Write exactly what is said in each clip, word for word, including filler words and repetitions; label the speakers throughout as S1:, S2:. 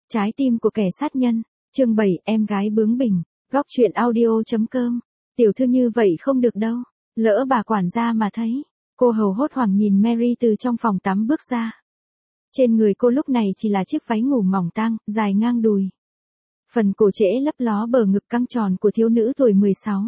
S1: Trái tim của kẻ sát nhân, chương bảy, em gái bướng bỉnh, góc truyện audio.com. Tiểu thư như vậy không được đâu, lỡ bà quản gia mà thấy. Cô hầu hốt hoảng nhìn Mary từ trong phòng tắm bước ra. Trên người cô lúc này chỉ là chiếc váy ngủ mỏng tang, dài ngang đùi. Phần cổ trễ lấp ló bờ ngực căng tròn của thiếu nữ tuổi mười sáu.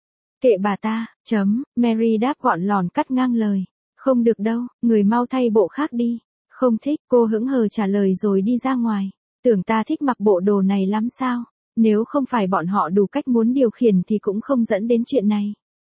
S1: Kệ bà ta, chấm, Mary đáp gọn lòn cắt ngang lời. Không được đâu, người mau thay bộ khác đi. Không thích, cô hững hờ trả lời rồi đi ra ngoài. Tưởng ta thích mặc bộ đồ này lắm sao? Nếu không phải bọn họ đủ cách muốn điều khiển thì cũng không dẫn đến chuyện này.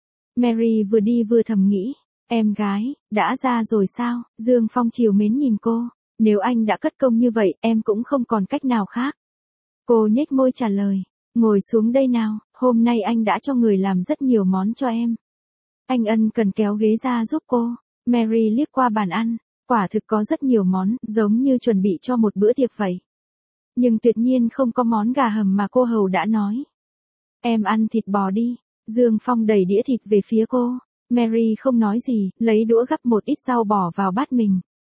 S1: Mary vừa đi vừa thầm nghĩ. Em gái, đã ra rồi sao? Dương Phong chiều mến nhìn cô. Nếu anh đã cất công như vậy, em cũng không còn cách nào khác. Cô nhếch môi trả lời. Ngồi xuống đây nào, hôm nay anh đã cho người làm rất nhiều món cho em. Anh ân cần kéo ghế ra giúp cô. Mary liếc qua bàn ăn. Quả thực có rất nhiều món, giống như chuẩn bị cho một bữa tiệc vậy. Nhưng tuyệt nhiên không có món gà hầm mà cô hầu đã nói. Em ăn thịt bò đi. Dương Phong đẩy đĩa thịt về phía cô. Mary không nói gì, lấy đũa gắp một ít rau bò vào bát mình.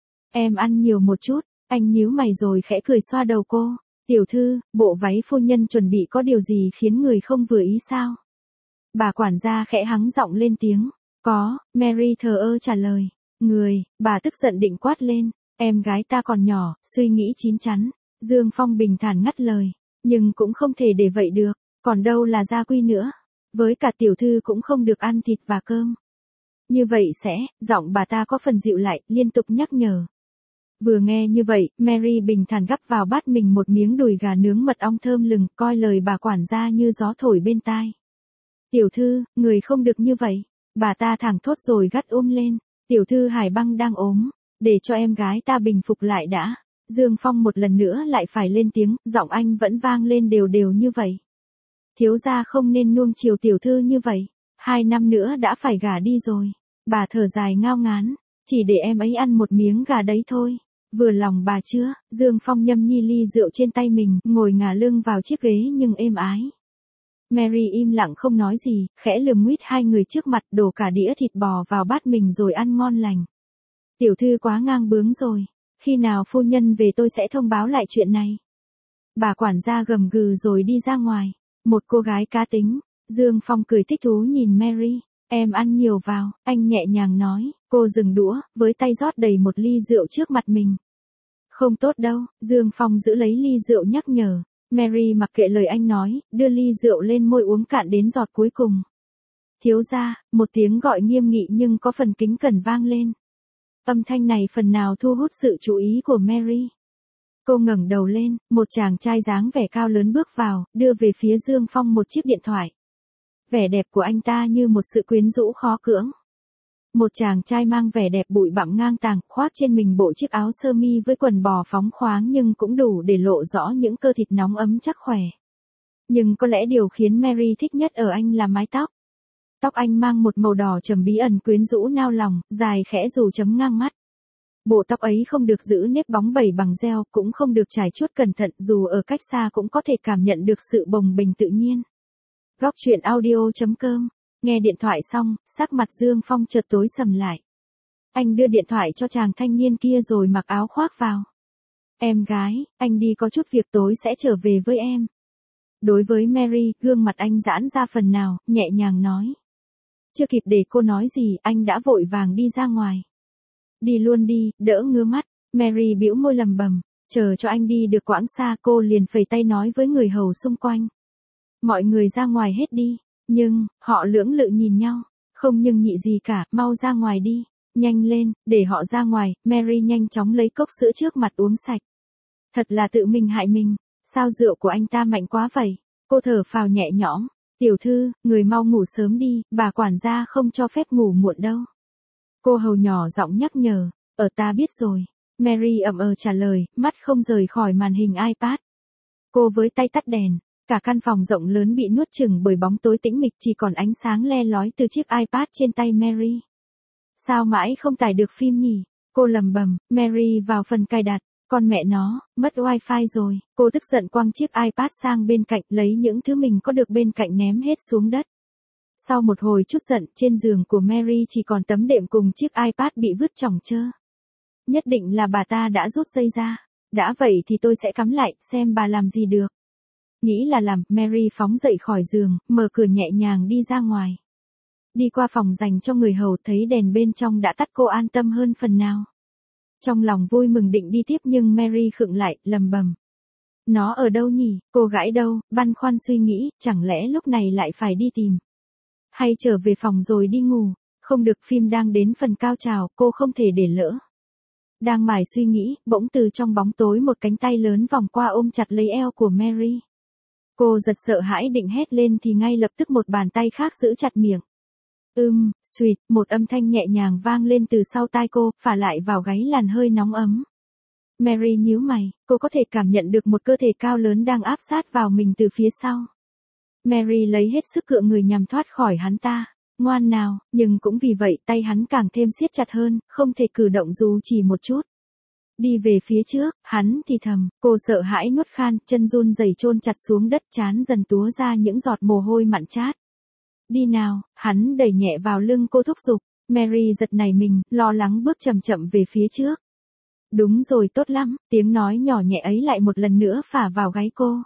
S1: Em ăn nhiều một chút, anh nhíu mày rồi khẽ cười xoa đầu cô. Tiểu thư, bộ váy phu nhân chuẩn bị có điều gì khiến người không vừa ý sao? Bà quản gia khẽ hắng giọng lên tiếng. Có, Mary thờ ơ trả lời. Người, bà tức giận định quát lên. Em gái ta còn nhỏ, suy nghĩ chín chắn. Dương Phong bình thản ngắt lời. Nhưng cũng không thể để vậy được, còn đâu là gia quy nữa. Với cả tiểu thư cũng không được ăn thịt và cơm. Như vậy sẽ, giọng bà ta có phần dịu lại, liên tục nhắc nhở. Vừa nghe như vậy, Mary bình thản gắp vào bát mình một miếng đùi gà nướng mật ong thơm lừng, coi lời bà quản gia như gió thổi bên tai. Tiểu thư, người không được như vậy. Bà ta thẳng thốt rồi gắt um lên. Tiểu thư Hải Băng đang ốm, để cho em gái ta bình phục lại đã. Dương Phong một lần nữa lại phải lên tiếng, giọng anh vẫn vang lên đều đều như vậy. Thiếu gia không nên nuông chiều tiểu thư như vậy. Hai năm nữa đã phải gả đi rồi. Bà thở dài ngao ngán. Chỉ để em ấy ăn một miếng gà đấy thôi. Vừa lòng bà chưa? Dương Phong nhâm nhi ly rượu trên tay mình, ngồi ngả lưng vào chiếc ghế nhưng êm ái. Mary im lặng không nói gì, khẽ lườm nguyết hai người trước mặt, đổ cả đĩa thịt bò vào bát mình rồi ăn ngon lành. Tiểu thư quá ngang bướng rồi. Khi nào phu nhân về tôi sẽ thông báo lại chuyện này. Bà quản gia gầm gừ rồi đi ra ngoài. Một cô gái cá tính. Dương Phong cười thích thú nhìn Mary. Em ăn nhiều vào, anh nhẹ nhàng nói. Cô dừng đũa, với tay rót đầy một ly rượu trước mặt mình. Không tốt đâu, Dương Phong giữ lấy ly rượu nhắc nhở. Mary mặc kệ lời anh nói, đưa ly rượu lên môi uống cạn đến giọt cuối cùng. Thiếu gia, một tiếng gọi nghiêm nghị nhưng có phần kính cẩn vang lên. Âm thanh này phần nào thu hút sự chú ý của Mary. Cô ngẩng đầu lên, một chàng trai dáng vẻ cao lớn bước vào, đưa về phía Dương Phong một chiếc điện thoại. Vẻ đẹp của anh ta như một sự quyến rũ khó cưỡng. Một chàng trai mang vẻ đẹp bụi bặm ngang tàng, khoác trên mình bộ chiếc áo sơ mi với quần bò phóng khoáng nhưng cũng đủ để lộ rõ những cơ thịt nóng ấm chắc khỏe. Nhưng có lẽ điều khiến Mary thích nhất ở anh là mái tóc. Tóc anh mang một màu đỏ trầm bí ẩn quyến rũ nao lòng, dài khẽ dù chấm ngang mắt. Bộ tóc ấy không được giữ nếp bóng bẩy bằng gel, cũng không được trải chuốt cẩn thận, dù ở cách xa cũng có thể cảm nhận được sự bồng bềnh tự nhiên. Góc truyện audio.com. Nghe điện thoại xong, sắc mặt Dương Phong chợt tối sầm lại. Anh đưa điện thoại cho chàng thanh niên kia rồi mặc áo khoác vào. Em gái, anh đi có chút việc tối sẽ trở về với em. Đối với Mary, gương mặt anh giãn ra phần nào, nhẹ nhàng nói. Chưa kịp để cô nói gì, anh đã vội vàng đi ra ngoài. Đi luôn đi, đỡ ngứa mắt. Mary bĩu môi lầm bầm, chờ cho anh đi được quãng xa cô liền phẩy tay nói với người hầu xung quanh. Mọi người ra ngoài hết đi. Nhưng, họ lưỡng lự nhìn nhau. Không nhưng nhị gì cả, mau ra ngoài đi. Nhanh lên, để họ ra ngoài. Mary nhanh chóng lấy cốc sữa trước mặt uống sạch. Thật là tự mình hại mình. Sao rượu của anh ta mạnh quá vậy? Cô thở phào nhẹ nhõm. Tiểu thư, người mau ngủ sớm đi, bà quản gia không cho phép ngủ muộn đâu. Cô hầu nhỏ giọng nhắc nhở. Ở ta biết rồi. Mary ậm ờ trả lời, mắt không rời khỏi màn hình iPad. Cô với tay tắt đèn. Cả căn phòng rộng lớn bị nuốt chửng bởi bóng tối tĩnh mịch, chỉ còn ánh sáng le lói từ chiếc iPad trên tay Mary. Sao mãi không tải được phim nhỉ? Cô lầm bầm. Mary vào phần cài đặt. Con mẹ nó, mất wifi rồi. Cô tức giận quăng chiếc iPad sang bên cạnh, lấy những thứ mình có được bên cạnh ném hết xuống đất. Sau một hồi chút giận, trên giường của Mary chỉ còn tấm đệm cùng chiếc iPad bị vứt chỏng chơ. Nhất định là bà ta đã rút dây ra. Đã vậy thì tôi sẽ cắm lại, xem bà làm gì được. Nghĩ là làm, Mary phóng dậy khỏi giường, mở cửa nhẹ nhàng đi ra ngoài. Đi qua phòng dành cho người hầu, thấy đèn bên trong đã tắt, cô an tâm hơn phần nào. Trong lòng vui mừng định đi tiếp nhưng Mary khựng lại, lầm bầm. Nó ở đâu nhỉ, cô gãi đâu, băn khoăn suy nghĩ, chẳng lẽ lúc này lại phải đi tìm. Hay trở về phòng rồi đi ngủ, không được, phim đang đến phần cao trào, cô không thể để lỡ. Đang mải suy nghĩ, bỗng từ trong bóng tối một cánh tay lớn vòng qua ôm chặt lấy eo của Mary. Cô giật sợ hãi định hét lên thì ngay lập tức một bàn tay khác giữ chặt miệng. Ưm, suỵt, một âm thanh nhẹ nhàng vang lên từ sau tai cô, phả lại vào gáy làn hơi nóng ấm. Mary nhíu mày, cô có thể cảm nhận được một cơ thể cao lớn đang áp sát vào mình từ phía sau. Mary lấy hết sức cựa người nhằm thoát khỏi hắn ta. Ngoan nào, nhưng cũng vì vậy tay hắn càng thêm siết chặt hơn, không thể cử động dù chỉ một chút. Đi về phía trước, hắn thì thầm, cô sợ hãi nuốt khan, chân run rẩy chôn chặt xuống đất, trán dần túa ra những giọt mồ hôi mặn chát. Đi nào, hắn đẩy nhẹ vào lưng cô thúc giục. Mary giật nảy mình, lo lắng bước chậm chậm về phía trước. Đúng rồi, tốt lắm, tiếng nói nhỏ nhẹ ấy lại một lần nữa phả vào gáy cô.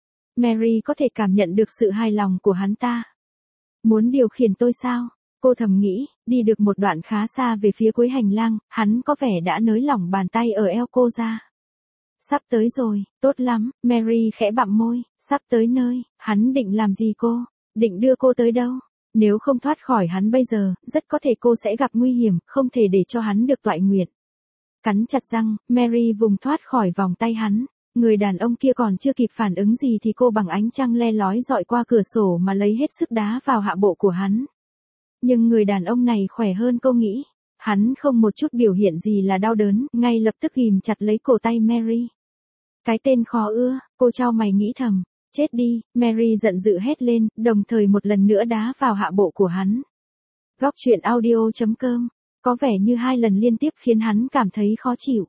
S1: Mary có thể cảm nhận được sự hài lòng của hắn ta. Muốn điều khiển tôi sao? Cô thầm nghĩ, đi được một đoạn khá xa về phía cuối hành lang, hắn có vẻ đã nới lỏng bàn tay ở eo cô ra. Sắp tới rồi, tốt lắm, Mary khẽ bặm môi, sắp tới nơi, hắn định làm gì cô? Định đưa cô tới đâu? Nếu không thoát khỏi hắn bây giờ, rất có thể cô sẽ gặp nguy hiểm, không thể để cho hắn được toại nguyện. Cắn chặt răng, Mary vùng thoát khỏi vòng tay hắn. Người đàn ông kia còn chưa kịp phản ứng gì thì cô bằng ánh trăng le lói dọi qua cửa sổ mà lấy hết sức đá vào hạ bộ của hắn. Nhưng người đàn ông này khỏe hơn cô nghĩ. Hắn không một chút biểu hiện gì là đau đớn, ngay lập tức ghìm chặt lấy cổ tay Mary. Cái tên khó ưa, cô chau mày nghĩ thầm. Chết đi, Mary giận dữ hét lên, đồng thời một lần nữa đá vào hạ bộ của hắn. Góc truyện audio chấm com, có vẻ như hai lần liên tiếp khiến hắn cảm thấy khó chịu.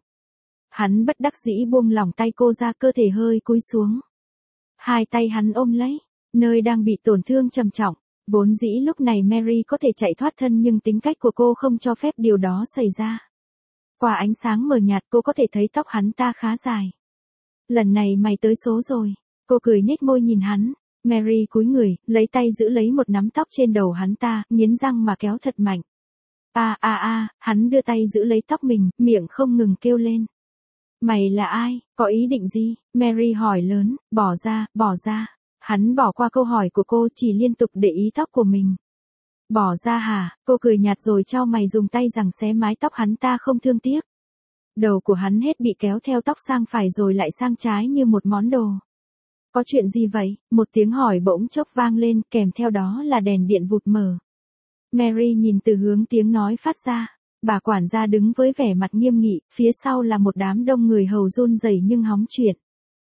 S1: Hắn bất đắc dĩ buông lỏng tay cô ra, cơ thể hơi cúi xuống. Hai tay hắn ôm lấy, nơi đang bị tổn thương trầm trọng. Vốn dĩ lúc này Mary có thể chạy thoát thân nhưng tính cách của cô không cho phép điều đó xảy ra. Qua ánh sáng mờ nhạt cô có thể thấy tóc hắn ta khá dài. Lần này mày tới số rồi. Cô cười nhếch môi nhìn hắn. Mary cúi người, lấy tay giữ lấy một nắm tóc trên đầu hắn ta, nghiến răng mà kéo thật mạnh. A a a, hắn đưa tay giữ lấy tóc mình, miệng không ngừng kêu lên. Mày là ai, có ý định gì? Mary hỏi lớn, bỏ ra, bỏ ra. Hắn bỏ qua câu hỏi của cô, chỉ liên tục để ý tóc của mình. Bỏ ra hả? Cô cười nhạt rồi chau mày dùng tay giằng xé mái tóc hắn ta không thương tiếc. Đầu của hắn hết bị kéo theo tóc sang phải rồi lại sang trái như một món đồ. Có chuyện gì vậy? Một tiếng hỏi bỗng chốc vang lên, kèm theo đó là đèn điện vụt mở. Mary nhìn từ hướng tiếng nói phát ra. Bà quản gia đứng với vẻ mặt nghiêm nghị, phía sau là một đám đông người hầu run rẩy nhưng hóng chuyện.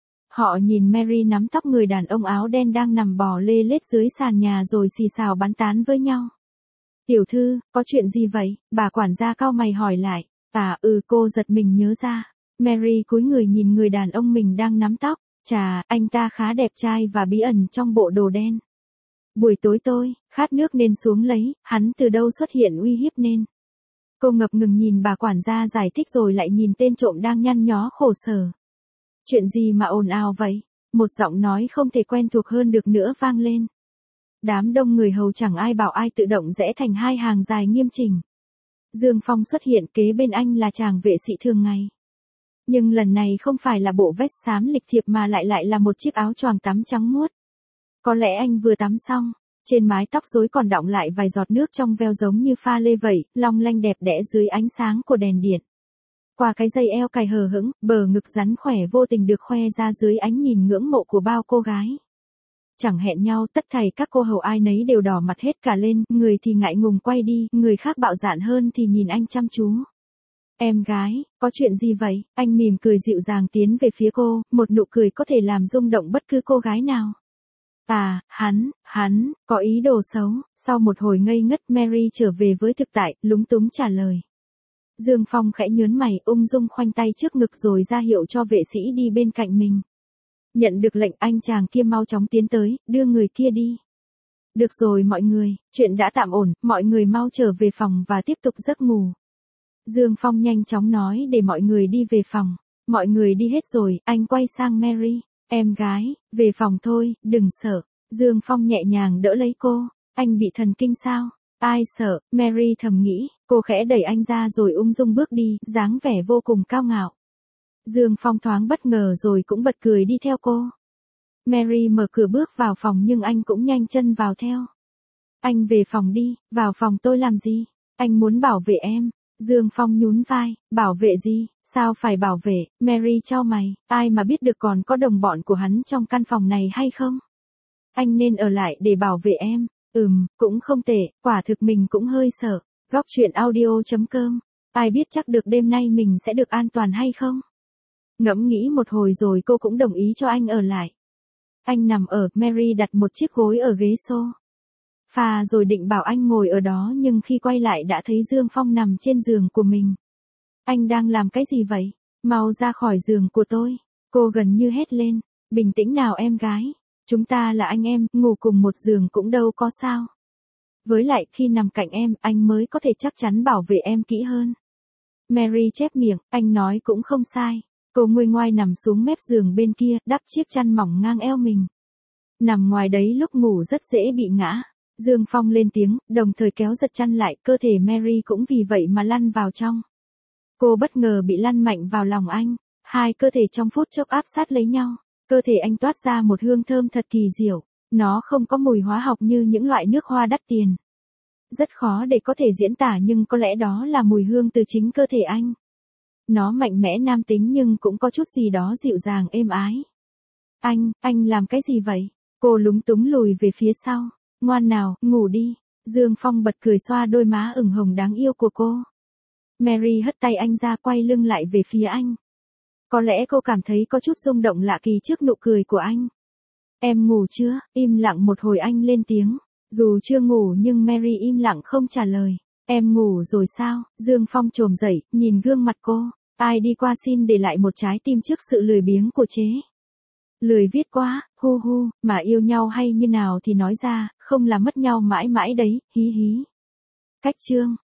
S1: Họ nhìn Mary nắm tóc người đàn ông áo đen đang nằm bò lê lết dưới sàn nhà rồi xì xào bắn tán với nhau. Tiểu thư, có chuyện gì vậy? Bà quản gia cau mày hỏi lại. À ừ, cô giật mình nhớ ra. Mary cúi người nhìn người đàn ông mình đang nắm tóc. Chà, anh ta khá đẹp trai và bí ẩn trong bộ đồ đen. Buổi tối tôi, khát nước nên xuống lấy, hắn từ đâu xuất hiện uy hiếp nên. Cô ngập ngừng nhìn bà quản gia giải thích rồi lại nhìn tên trộm đang nhăn nhó khổ sở. Chuyện gì mà ồn ào vậy? Một giọng nói không thể quen thuộc hơn được nữa vang lên. Đám đông người hầu chẳng ai bảo ai tự động rẽ thành hai hàng dài nghiêm chỉnh. Dương Phong xuất hiện, kế bên anh là chàng vệ sĩ thường ngày. Nhưng lần này không phải là bộ vest xám lịch thiệp mà lại lại là một chiếc áo choàng tắm trắng muốt. Có lẽ anh vừa tắm xong, trên mái tóc rối còn đọng lại vài giọt nước trong veo giống như pha lê vậy, long lanh đẹp đẽ dưới ánh sáng của đèn điện. Qua cái dây eo cài hờ hững, bờ ngực rắn khỏe vô tình được khoe ra dưới ánh nhìn ngưỡng mộ của bao cô gái. Chẳng hẹn nhau, tất thảy các cô hầu ai nấy đều đỏ mặt hết cả lên, người thì ngại ngùng quay đi, người khác bạo dạn hơn thì nhìn anh chăm chú. Em gái, có chuyện gì vậy? Anh mỉm cười dịu dàng tiến về phía cô, một nụ cười có thể làm rung động bất cứ cô gái nào. À, hắn, hắn, có ý đồ xấu. Sau một hồi ngây ngất, Mary trở về với thực tại, lúng túng trả lời. Dương Phong khẽ nhớn mày, ung dung khoanh tay trước ngực rồi ra hiệu cho vệ sĩ đi bên cạnh mình. Nhận được lệnh, anh chàng kia mau chóng tiến tới, đưa người kia đi. Được rồi mọi người, chuyện đã tạm ổn, mọi người mau trở về phòng và tiếp tục giấc ngủ. Dương Phong nhanh chóng nói để mọi người đi về phòng. Mọi người đi hết rồi, anh quay sang Mary. Em gái, về phòng thôi, đừng sợ. Dương Phong nhẹ nhàng đỡ lấy cô. Anh bị thần kinh sao? Ai sợ, Mary thầm nghĩ, cô khẽ đẩy anh ra rồi ung dung bước đi, dáng vẻ vô cùng cao ngạo. Dương Phong thoáng bất ngờ rồi cũng bật cười đi theo cô. Mary mở cửa bước vào phòng nhưng anh cũng nhanh chân vào theo. Anh về phòng đi, vào phòng tôi làm gì? Anh muốn bảo vệ em. Dương Phong nhún vai, bảo vệ gì, sao phải bảo vệ, Mary chau mày, ai mà biết được còn có đồng bọn của hắn trong căn phòng này hay không? Anh nên ở lại để bảo vệ em. Ừm, cũng không tệ, quả thực mình cũng hơi sợ. Góc truyện audio.com, ai biết chắc được đêm nay mình sẽ được an toàn hay không? Ngẫm nghĩ một hồi rồi cô cũng đồng ý cho anh ở lại. Anh nằm ở, Mary đặt một chiếc gối ở ghế xô phà rồi định bảo anh ngồi ở đó nhưng khi quay lại đã thấy Dương Phong nằm trên giường của mình. Anh đang làm cái gì vậy? Mau ra khỏi giường của tôi. Cô gần như hét lên. Bình tĩnh nào em gái. Chúng ta là anh em, ngủ cùng một giường cũng đâu có sao. Với lại khi nằm cạnh em, anh mới có thể chắc chắn bảo vệ em kỹ hơn. Mary chép miệng, anh nói cũng không sai. Cô nguôi ngoai nằm xuống mép giường bên kia, đắp chiếc chăn mỏng ngang eo mình. Nằm ngoài đấy lúc ngủ rất dễ bị ngã. Dương Phong lên tiếng, đồng thời kéo giật chăn lại, cơ thể Mary cũng vì vậy mà lăn vào trong. Cô bất ngờ bị lăn mạnh vào lòng anh, hai cơ thể trong phút chốc áp sát lấy nhau, cơ thể anh toát ra một hương thơm thật kỳ diệu, nó không có mùi hóa học như những loại nước hoa đắt tiền. Rất khó để có thể diễn tả nhưng có lẽ đó là mùi hương từ chính cơ thể anh. Nó mạnh mẽ nam tính nhưng cũng có chút gì đó dịu dàng êm ái. Anh, anh làm cái gì vậy? Cô lúng túng lùi về phía sau. Ngoan nào, ngủ đi. Dương Phong bật cười xoa đôi má ửng hồng đáng yêu của cô. Mary hất tay anh ra quay lưng lại về phía anh. Có lẽ cô cảm thấy có chút rung động lạ kỳ trước nụ cười của anh. Em ngủ chưa? Im lặng một hồi anh lên tiếng. Dù chưa ngủ nhưng Mary im lặng không trả lời. Em ngủ rồi sao? Dương Phong trồm dậy, nhìn gương mặt cô. Ai đi qua xin để lại một trái tim trước sự lười biếng của chế. Lười viết quá, hu hu, mà yêu nhau hay như nào thì nói ra, không là mất nhau mãi mãi đấy, hí hí. Cách chương.